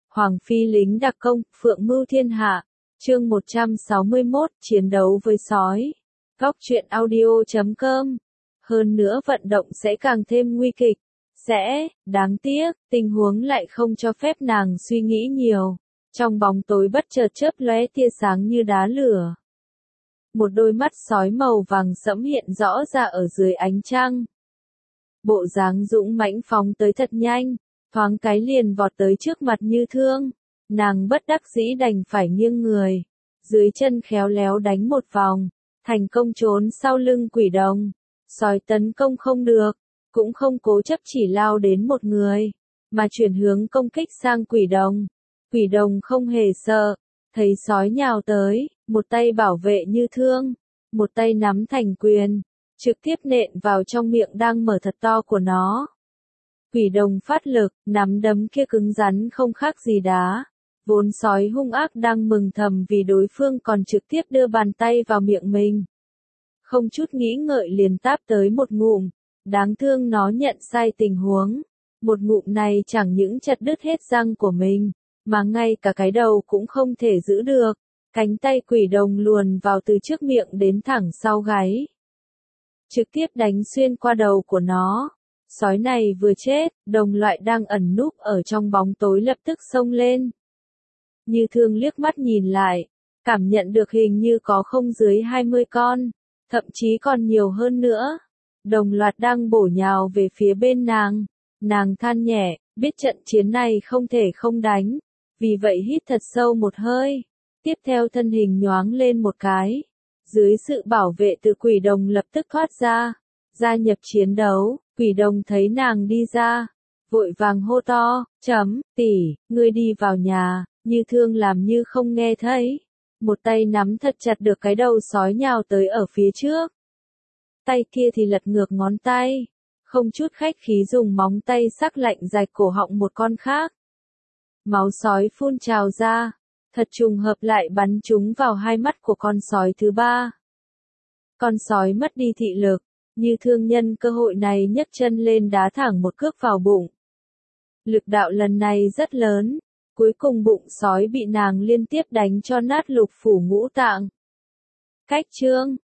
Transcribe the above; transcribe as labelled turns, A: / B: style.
A: Hoàng phi lính đặc công, phượng mưu thiên hạ. Chương 161, chiến đấu với sói. Góc truyện audio.com. Hơn nữa vận động sẽ càng thêm nguy kịch. Đáng tiếc, tình huống lại không cho phép nàng suy nghĩ nhiều. Trong bóng tối bất chợt chớp lóe tia sáng như đá lửa. Một đôi mắt sói màu vàng sẫm hiện rõ ra ở dưới ánh trăng. Bộ dáng dũng mãnh phóng tới thật nhanh, thoáng cái liền vọt tới trước mặt Như Thương. Nàng bất đắc dĩ đành phải nghiêng người, dưới chân khéo léo đánh một vòng, thành công trốn sau lưng quỷ đồng. Sói tấn công không được, cũng không cố chấp chỉ lao đến một người, mà chuyển hướng công kích sang quỷ đồng. Quỷ đồng không hề sợ, thấy sói nhào tới, một tay bảo vệ Như Thương, một tay nắm thành quyền, trực tiếp nện vào trong miệng đang mở thật to của nó. Quỷ đồng phát lực, nắm đấm kia cứng rắn không khác gì đá. Vốn sói hung ác đang mừng thầm vì đối phương còn trực tiếp đưa bàn tay vào miệng mình. Không chút nghĩ ngợi liền táp tới một ngụm, đáng thương nó nhận sai tình huống. Một ngụm này chẳng những chặt đứt hết răng của mình, mà ngay cả cái đầu cũng không thể giữ được. Cánh tay quỷ đồng luồn vào từ trước miệng đến thẳng sau gáy, trực tiếp đánh xuyên qua đầu của nó. Sói này vừa chết, đồng loại đang ẩn núp ở trong bóng tối lập tức xông lên. Như Thương liếc mắt nhìn lại, cảm nhận được hình như có không dưới 20 con, thậm chí còn nhiều hơn nữa. Đồng loạt đang bổ nhào về phía bên nàng. Nàng than nhẹ, biết trận chiến này không thể không đánh, vì vậy hít thật sâu một hơi. Tiếp theo thân hình nhoáng lên một cái. Dưới sự bảo vệ từ quỷ đồng lập tức thoát ra, gia nhập chiến đấu. Quỷ đồng thấy nàng đi ra, vội vàng hô to, tỷ, ngươi đi vào nhà. Như Thương làm như không nghe thấy, một tay nắm thật chặt được cái đầu sói nhào tới ở phía trước. Tay kia thì lật ngược ngón tay, không chút khách khí dùng móng tay sắc lạnh rạch cổ họng một con khác. Máu sói phun trào ra, thật trùng hợp lại bắn trúng vào hai mắt của con sói thứ ba. Con sói mất đi thị lực, Như Thương nhân cơ hội này nhấc chân lên đá thẳng một cước vào bụng. Lực đạo lần này rất lớn, cuối cùng bụng sói bị nàng liên tiếp đánh cho nát lục phủ ngũ tạng. Cách chương